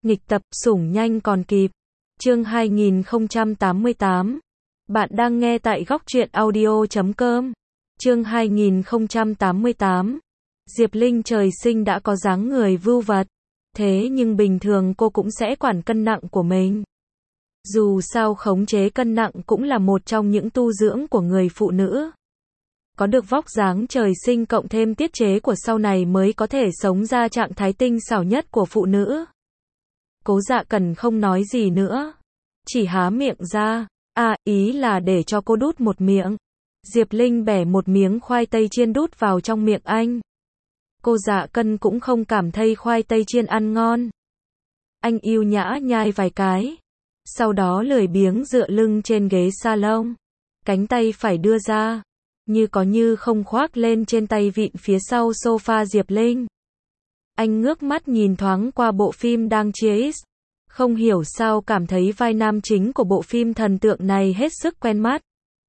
Nghịch tập, sủng nhanh còn kịp. Chương 2088. Bạn đang nghe tại góc truyện audio.com. Chương 2088. Diệp Linh trời sinh đã có dáng người vưu vật. Thế nhưng bình thường cô cũng sẽ quản cân nặng của mình. Dù sao khống chế cân nặng cũng là một trong những tu dưỡng của người phụ nữ. Có được vóc dáng trời sinh cộng thêm tiết chế của sau này mới có thể sống ra trạng thái tinh xảo nhất của phụ nữ. Cố Dạ Cần không nói gì nữa. Chỉ há miệng ra. Ý là để cho cô đút một miệng. Diệp Linh bẻ một miếng khoai tây chiên đút vào trong miệng anh. Cô Dạ Cần cũng không cảm thấy khoai tây chiên ăn ngon. Anh yêu nhã nhai vài cái. Sau đó lười biếng dựa lưng trên ghế salon. Cánh tay phải đưa ra. Như có như không khoác lên trên tay vịn phía sau sofa Diệp Linh. Anh ngước mắt nhìn thoáng qua bộ phim đang chiếu. Không hiểu sao cảm thấy vai nam chính của bộ phim thần tượng này hết sức quen mắt.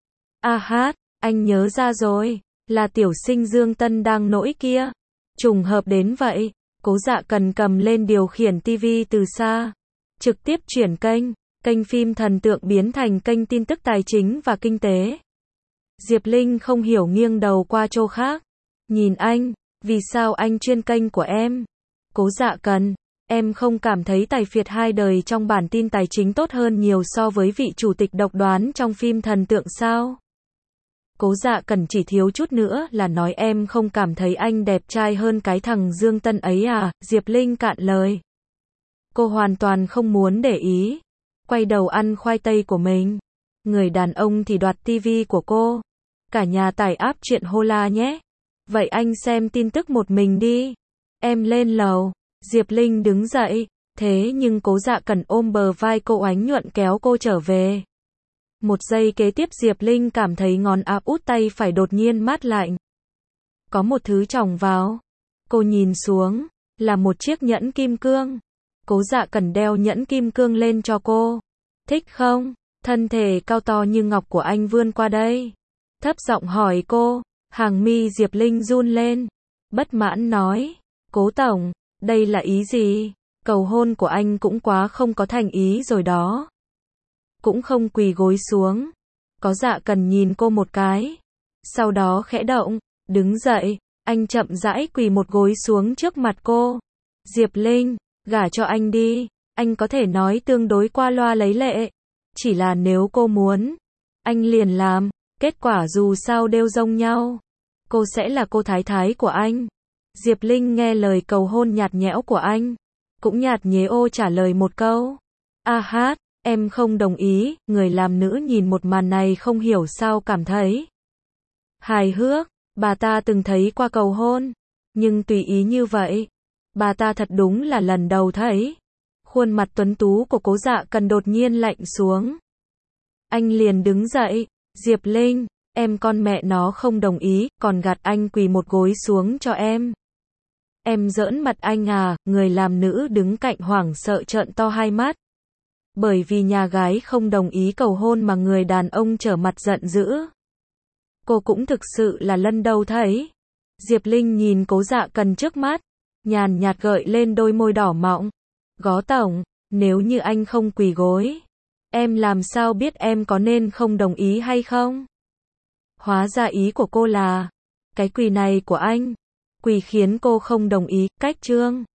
Anh nhớ ra rồi, là tiểu sinh Dương Tân đang nổi kia. Trùng hợp đến vậy. Cố Dạ Cần cầm lên điều khiển tivi từ xa. Trực tiếp chuyển kênh phim thần tượng biến thành kênh tin tức tài chính và kinh tế. Diệp Linh không hiểu nghiêng đầu qua chỗ khác. Nhìn anh, vì sao anh chuyên kênh của em? Cố Dạ Cần, em không cảm thấy tài phiệt hai đời trong bản tin tài chính tốt hơn nhiều so với vị chủ tịch độc đoán trong phim thần tượng sao? Cố Dạ Cần chỉ thiếu chút nữa là nói em không cảm thấy anh đẹp trai hơn cái thằng Dương Tân ấy à? Diệp Linh cạn lời. Cô hoàn toàn không muốn để ý. Quay đầu ăn khoai tây của mình. Người đàn ông thì đoạt tivi của cô. Cả nhà tải app chuyện Hola nhé. Vậy anh xem tin tức một mình đi. Em lên lầu. Diệp Linh đứng dậy. Thế nhưng Cố Dạ Cần ôm bờ vai cô oánh nhuận kéo cô trở về. Một giây kế tiếp Diệp Linh cảm thấy ngón áp út tay phải đột nhiên mát lạnh. Có một thứ chồng vào. Cô nhìn xuống. Là một chiếc nhẫn kim cương. Cố Dạ Cần đeo nhẫn kim cương lên cho cô. Thích không? Thân thể cao to như ngọc của anh vươn qua đây. Thấp giọng hỏi cô. Hàng mi Diệp Linh run lên. Bất mãn nói. Cố tổng, đây là ý gì? Cầu hôn của anh cũng quá không có thành ý rồi đó. Cũng không quỳ gối xuống. Có Dạ Cần nhìn cô một cái. Sau đó khẽ động, đứng dậy. Anh chậm rãi quỳ một gối xuống trước mặt cô. Diệp Linh, gả cho anh đi. Anh có thể nói tương đối qua loa lấy lệ. Chỉ là nếu cô muốn, anh liền làm. Kết quả dù sao đều giống nhau. Cô sẽ là cô thái thái của anh. Diệp Linh nghe lời cầu hôn nhạt nhẽo của anh. Cũng nhạt nhẽo trả lời một câu. Em không đồng ý. Người làm nữ nhìn một màn này không hiểu sao cảm thấy hài hước. Bà ta từng thấy qua cầu hôn. Nhưng tùy ý như vậy. Bà ta thật đúng là lần đầu thấy. Khuôn mặt tuấn tú của Cố Dạ Cần đột nhiên lạnh xuống. Anh liền đứng dậy. Diệp Linh, em con mẹ nó không đồng ý, còn gạt anh quỳ một gối xuống cho em. Em giỡn mặt anh à? Người làm nữ đứng cạnh hoảng sợ trợn to hai mắt. Bởi vì nhà gái không đồng ý cầu hôn mà người đàn ông trở mặt giận dữ. Cô cũng thực sự là lần đầu thấy. Diệp Linh nhìn Cố Dạ Cần trước mắt, nhàn nhạt gợi lên đôi môi đỏ mọng. Gó tổng, nếu như anh không quỳ gối, em làm sao biết em có nên không đồng ý hay không? Hóa ra ý của cô là, cái quỳ này của anh, quỳ khiến cô không đồng ý, cách chương.